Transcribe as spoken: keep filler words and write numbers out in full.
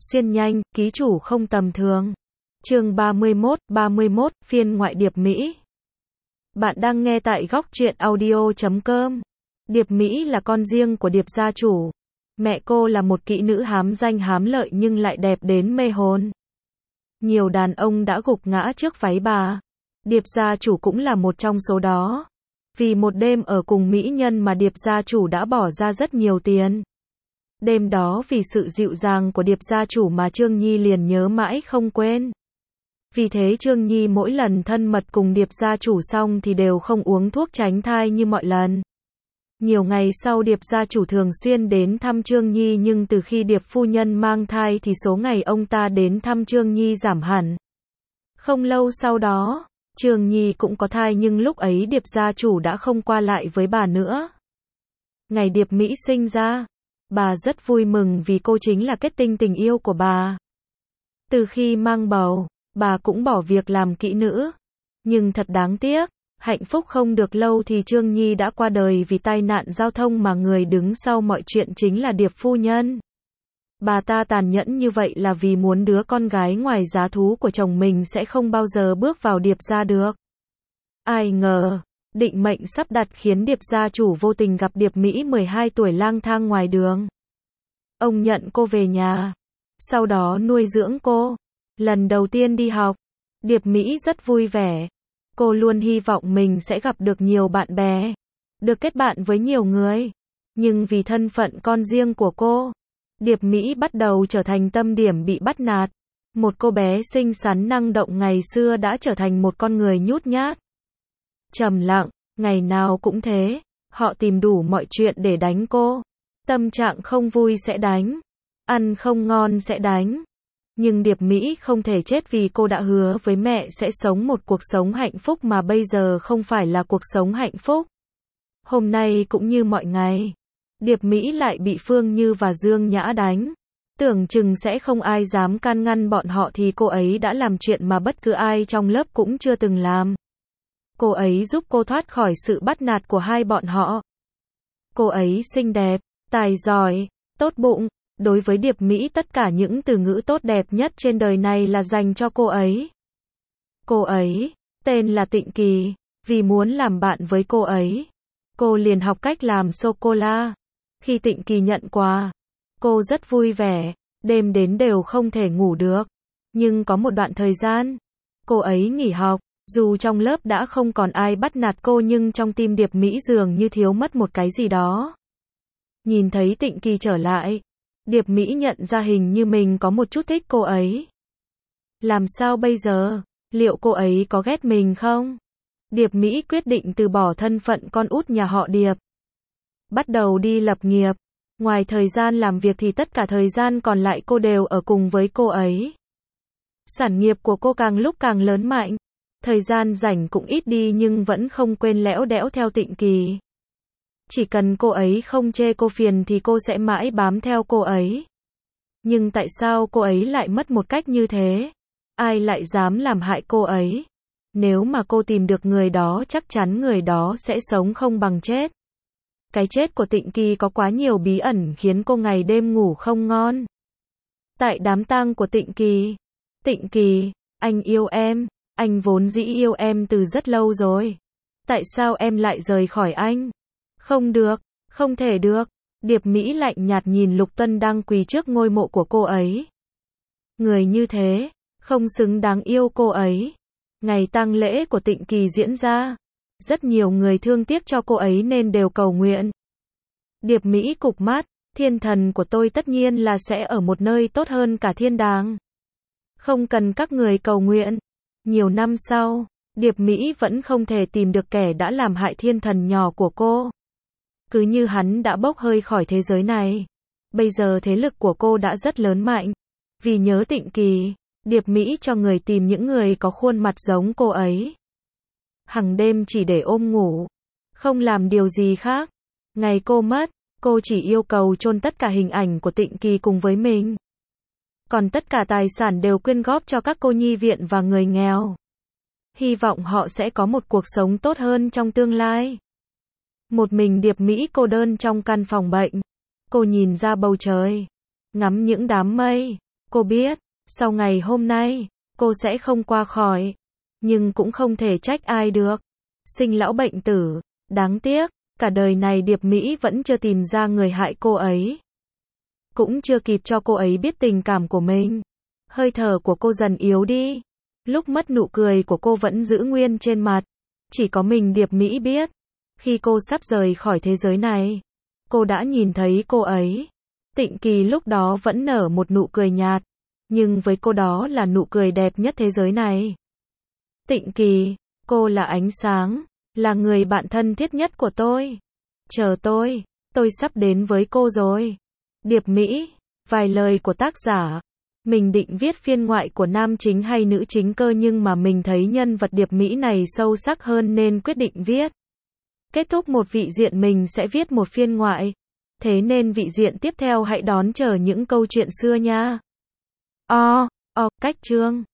xuyên nhanh, ký chủ không tầm thường. Chương ba mươi mốt, ba mươi mốt, phiên ngoại Điệp Mỹ. Bạn đang nghe tại góc truyện audio chấm com. Điệp Mỹ là con riêng của Điệp gia chủ. Mẹ cô là một kỹ nữ hám danh hám lợi nhưng lại đẹp đến mê hồn. Nhiều đàn ông đã gục ngã trước váy bà. Điệp gia chủ cũng là một trong số đó. Vì một đêm ở cùng mỹ nhân mà Điệp gia chủ đã bỏ ra rất nhiều tiền. Đêm đó vì sự dịu dàng của Điệp gia chủ mà Trương Nhi liền nhớ mãi không quên. Vì thế Trương Nhi mỗi lần thân mật cùng Điệp gia chủ xong thì đều không uống thuốc tránh thai như mọi lần. Nhiều ngày sau Điệp gia chủ thường xuyên đến thăm Trương Nhi nhưng từ khi Điệp phu nhân mang thai thì số ngày ông ta đến thăm Trương Nhi giảm hẳn. Không lâu sau đó, Trương Nhi cũng có thai nhưng lúc ấy Điệp gia chủ đã không qua lại với bà nữa. Ngày Điệp Mỹ sinh ra, bà rất vui mừng vì cô chính là kết tinh tình yêu của bà. Từ khi mang bầu, bà cũng bỏ việc làm kỹ nữ. Nhưng thật đáng tiếc, hạnh phúc không được lâu thì Trương Nhi đã qua đời vì tai nạn giao thông mà người đứng sau mọi chuyện chính là Điệp phu nhân. Bà ta tàn nhẫn như vậy là vì muốn đứa con gái ngoài giá thú của chồng mình sẽ không bao giờ bước vào Điệp gia được. Ai ngờ, định mệnh sắp đặt khiến Điệp gia chủ vô tình gặp Điệp Mỹ mười hai tuổi lang thang ngoài đường. Ông nhận cô về nhà, sau đó nuôi dưỡng cô. Lần đầu tiên đi học, Điệp Mỹ rất vui vẻ. Cô luôn hy vọng mình sẽ gặp được nhiều bạn bè, được kết bạn với nhiều người. Nhưng vì thân phận con riêng của cô, Điệp Mỹ bắt đầu trở thành tâm điểm bị bắt nạt. Một cô bé xinh xắn năng động ngày xưa đã trở thành một con người nhút nhát, trầm lặng, ngày nào cũng thế. Họ tìm đủ mọi chuyện để đánh cô. Tâm trạng không vui sẽ đánh, ăn không ngon sẽ đánh. Nhưng Điệp Mỹ không thể chết vì cô đã hứa với mẹ sẽ sống một cuộc sống hạnh phúc mà bây giờ không phải là cuộc sống hạnh phúc. Hôm nay cũng như mọi ngày, Điệp Mỹ lại bị Phương Như và Dương Nhã đánh. Tưởng chừng sẽ không ai dám can ngăn bọn họ thì cô ấy đã làm chuyện mà bất cứ ai trong lớp cũng chưa từng làm. Cô ấy giúp cô thoát khỏi sự bắt nạt của hai bọn họ. Cô ấy xinh đẹp, tài giỏi, tốt bụng. Đối với Điệp Mỹ tất cả những từ ngữ tốt đẹp nhất trên đời này là dành cho cô ấy. Cô ấy, tên là Tịnh Kỳ, vì muốn làm bạn với cô ấy, cô liền học cách làm sô-cô-la. Khi Tịnh Kỳ nhận quà, cô rất vui vẻ, đêm đến đều không thể ngủ được. Nhưng có một đoạn thời gian, cô ấy nghỉ học, dù trong lớp đã không còn ai bắt nạt cô nhưng trong tim Điệp Mỹ dường như thiếu mất một cái gì đó. Nhìn thấy Tịnh Kỳ trở lại, Điệp Mỹ nhận ra hình như mình có một chút thích cô ấy. Làm sao bây giờ? Liệu cô ấy có ghét mình không? Điệp Mỹ quyết định từ bỏ thân phận con út nhà họ Điệp, bắt đầu đi lập nghiệp. Ngoài thời gian làm việc thì tất cả thời gian còn lại cô đều ở cùng với cô ấy. Sản nghiệp của cô càng lúc càng lớn mạnh. Thời gian rảnh cũng ít đi nhưng vẫn không quên lẽo đẽo theo Tịnh Kỳ. Chỉ cần cô ấy không chê cô phiền thì cô sẽ mãi bám theo cô ấy. Nhưng tại sao cô ấy lại mất một cách như thế? Ai lại dám làm hại cô ấy? Nếu mà cô tìm được người đó chắc chắn người đó sẽ sống không bằng chết. Cái chết của Tịnh Kỳ có quá nhiều bí ẩn khiến cô ngày đêm ngủ không ngon. Tại đám tang của Tịnh Kỳ, Tịnh Kỳ, anh yêu em, anh vốn dĩ yêu em từ rất lâu rồi. Tại sao em lại rời khỏi anh? Không được, không thể được. Điệp Mỹ lạnh nhạt nhìn Lục Tân đang quỳ trước ngôi mộ của cô ấy. Người như thế, không xứng đáng yêu cô ấy. Ngày tang lễ của Tịnh Kỳ diễn ra, rất nhiều người thương tiếc cho cô ấy nên đều cầu nguyện. Điệp Mỹ cụp mắt, thiên thần của tôi tất nhiên là sẽ ở một nơi tốt hơn cả thiên đàng. Không cần các người cầu nguyện. Nhiều năm sau, Điệp Mỹ vẫn không thể tìm được kẻ đã làm hại thiên thần nhỏ của cô. Cứ như hắn đã bốc hơi khỏi thế giới này. Bây giờ thế lực của cô đã rất lớn mạnh. Vì nhớ Tịnh Kỳ, Điệp Mỹ cho người tìm những người có khuôn mặt giống cô ấy. Hằng đêm chỉ để ôm ngủ, không làm điều gì khác. Ngày cô mất, cô chỉ yêu cầu chôn tất cả hình ảnh của Tịnh Kỳ cùng với mình. Còn tất cả tài sản đều quyên góp cho các cô nhi viện và người nghèo. Hy vọng họ sẽ có một cuộc sống tốt hơn trong tương lai. Một mình Điệp Mỹ cô đơn trong căn phòng bệnh. Cô nhìn ra bầu trời, ngắm những đám mây. Cô biết, sau ngày hôm nay, cô sẽ không qua khỏi. Nhưng cũng không thể trách ai được. Sinh lão bệnh tử, đáng tiếc, cả đời này Điệp Mỹ vẫn chưa tìm ra người hại cô ấy. Cũng chưa kịp cho cô ấy biết tình cảm của mình. Hơi thở của cô dần yếu đi. Lúc mất nụ cười của cô vẫn giữ nguyên trên mặt. Chỉ có mình Điệp Mỹ biết. Khi cô sắp rời khỏi thế giới này, cô đã nhìn thấy cô ấy. Tịnh Kỳ lúc đó vẫn nở một nụ cười nhạt. Nhưng với cô đó là nụ cười đẹp nhất thế giới này. Tịnh Kỳ, cô là ánh sáng, là người bạn thân thiết nhất của tôi. Chờ tôi, tôi sắp đến với cô rồi. Điệp Mỹ, vài lời của tác giả. Mình định viết phiên ngoại của nam chính hay nữ chính cơ nhưng mà mình thấy nhân vật Điệp Mỹ này sâu sắc hơn nên quyết định viết. Kết thúc một vị diện mình sẽ viết một phiên ngoại. Thế nên vị diện tiếp theo hãy đón chờ những câu chuyện xưa nha. O, o, cách chương.